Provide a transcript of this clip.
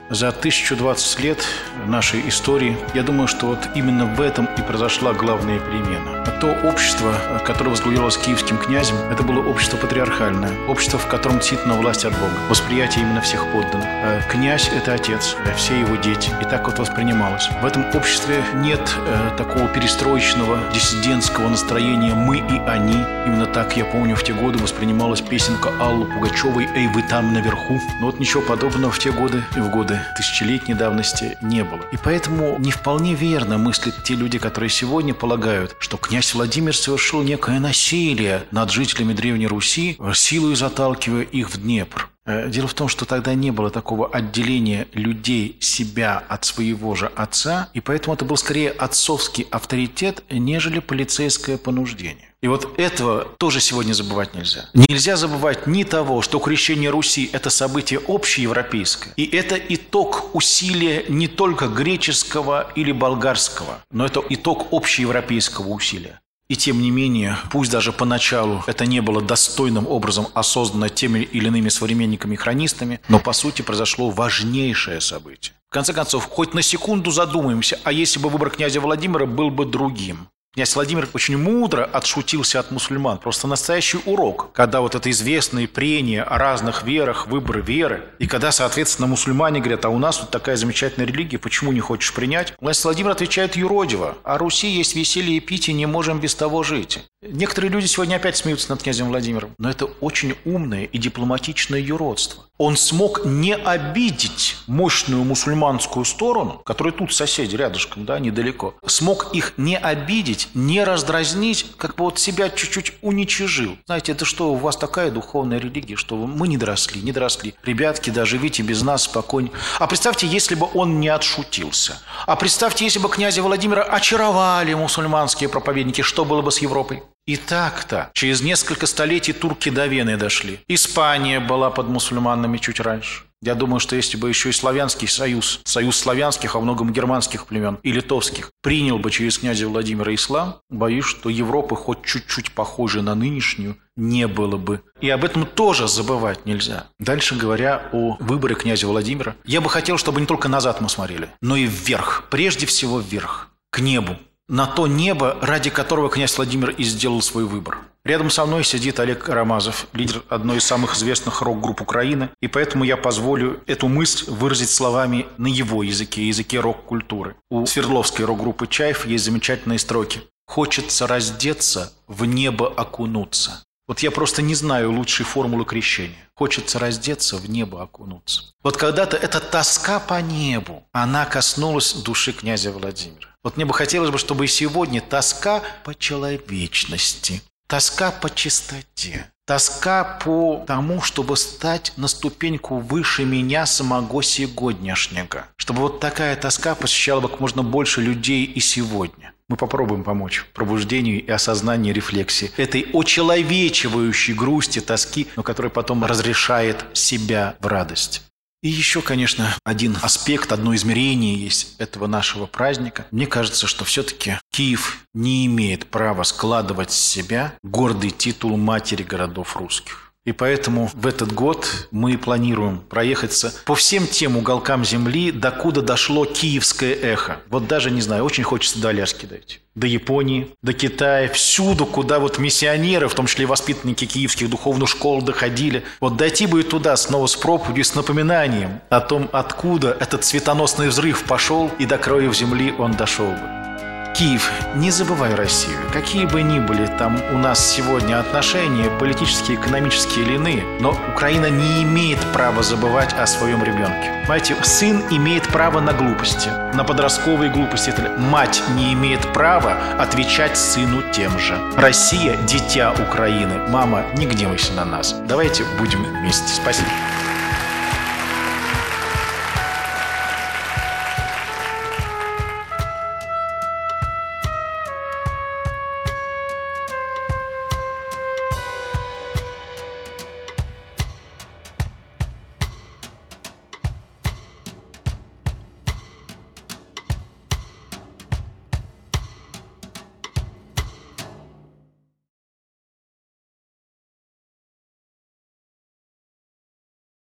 за 1020 лет нашей истории, я думаю, что вот именно в этом и произошла главная перемена. То общество, которое возглавлялось киевским князем, это было общество патриархальное, общество, в котором действительно власть от Бога, восприятие именно всех подданных. Князь – это отец, все его дети, и так вот воспринималось. В этом обществе нет такого перестроечного диссидентского настроения «мы и они». Именно так, я помню, в те годы воспринималась песенка Аллы Пугачевой «Эй, вы там наверху». Но вот ничего подобного в те годы и в годы тысячелетней давности не было. И поэтому не вполне верно мыслят те люди, которые сегодня полагают, что князь Владимир совершил некое насилие над жителями Древней Руси, силой заталкивая их в Днепр. Дело в том, что тогда не было такого отделения людей себя от своего же отца, и поэтому это был скорее отцовский авторитет, нежели полицейское понуждение. И вот этого тоже сегодня забывать нельзя. Нельзя забывать ни того, что крещение Руси – это событие общеевропейское, и это итог усилия не только греческого или болгарского, но это итог общеевропейского усилия. И тем не менее, пусть даже поначалу это не было достойным образом осознано теми или иными современниками-хронистами, но по сути произошло важнейшее событие. В конце концов, хоть на секунду задумаемся, а если бы выбор князя Владимира был бы другим? Князь Владимир очень мудро отшутился от мусульман. Просто настоящий урок, когда вот это известное прение о разных верах, выбор веры, и когда, соответственно, мусульмане говорят, а у нас тут такая замечательная религия, почему не хочешь принять? Князь Владимир отвечает юродиво, о Руси есть веселье и питье, не можем без того жить. Некоторые люди сегодня опять смеются над князем Владимиром, но это очень умное и дипломатичное юродство. Он смог не обидеть мощную мусульманскую сторону, которая тут соседи рядышком, да, недалеко, смог их не обидеть, не раздразнить, как бы вот себя чуть-чуть уничижил. Знаете, это что, у вас такая духовная религия, что мы не доросли. Ребятки, да, живите без нас спокойнее. А представьте, если бы он не отшутился. А представьте, если бы князя Владимира очаровали мусульманские проповедники, что было бы с Европой? И так-то. Через несколько столетий турки до Вены дошли. Испания была под мусульманами чуть раньше. Я думаю, что если бы еще и славянский союз славянских, а многом германских племен и литовских, принял бы через князя Владимира ислам, боюсь, что Европы хоть чуть-чуть похожей на нынешнюю не было бы. И об этом тоже забывать нельзя. Дальше говоря о выборе князя Владимира, я бы хотел, чтобы не только назад мы смотрели, но и вверх. Прежде всего вверх, к небу. На то небо, ради которого князь Владимир и сделал свой выбор. Рядом со мной сидит Олег Карамазов, лидер одной из самых известных рок-групп Украины, и поэтому я позволю эту мысль выразить словами на его языке рок-культуры. У Свердловской рок-группы «Чайф» есть замечательные строки. «Хочется раздеться, в небо окунуться». Вот я просто не знаю лучшей формулы крещения. Хочется раздеться, в небо окунуться. Вот когда-то эта тоска по небу, она коснулась души князя Владимира. Вот мне бы хотелось бы, чтобы и сегодня тоска по человечности, тоска по чистоте, тоска по тому, чтобы стать на ступеньку выше меня самого сегодняшнего. Чтобы вот такая тоска посещала бы как можно больше людей и сегодня. Мы попробуем помочь пробуждению и осознанию рефлексии этой очеловечивающей грусти, тоски, но которая потом разрешает себя в радость. И еще, конечно, один аспект, одно измерение есть этого нашего праздника. Мне кажется, что все-таки Киев не имеет права складывать с себя гордый титул матери городов русских. И поэтому в этот год мы планируем проехаться по всем тем уголкам земли, докуда дошло киевское эхо. Вот даже, не знаю, очень хочется до Аляски дойти. До Японии, до Китая, всюду, куда вот миссионеры, в том числе и воспитанники киевских духовных школ доходили. Вот дойти бы и туда снова с проповедью, с напоминанием о том, откуда этот светоносный взрыв пошел, и до краев земли он дошел бы. Киев, не забывай Россию. Какие бы ни были там у нас сегодня отношения, политические, экономические или иные, но Украина не имеет права забывать о своем ребенке. Понимаете, сын имеет право на глупости, на подростковые глупости. Мать не имеет права отвечать сыну тем же. Россия – дитя Украины. Мама, не гневайся на нас. Давайте будем вместе. Спасибо.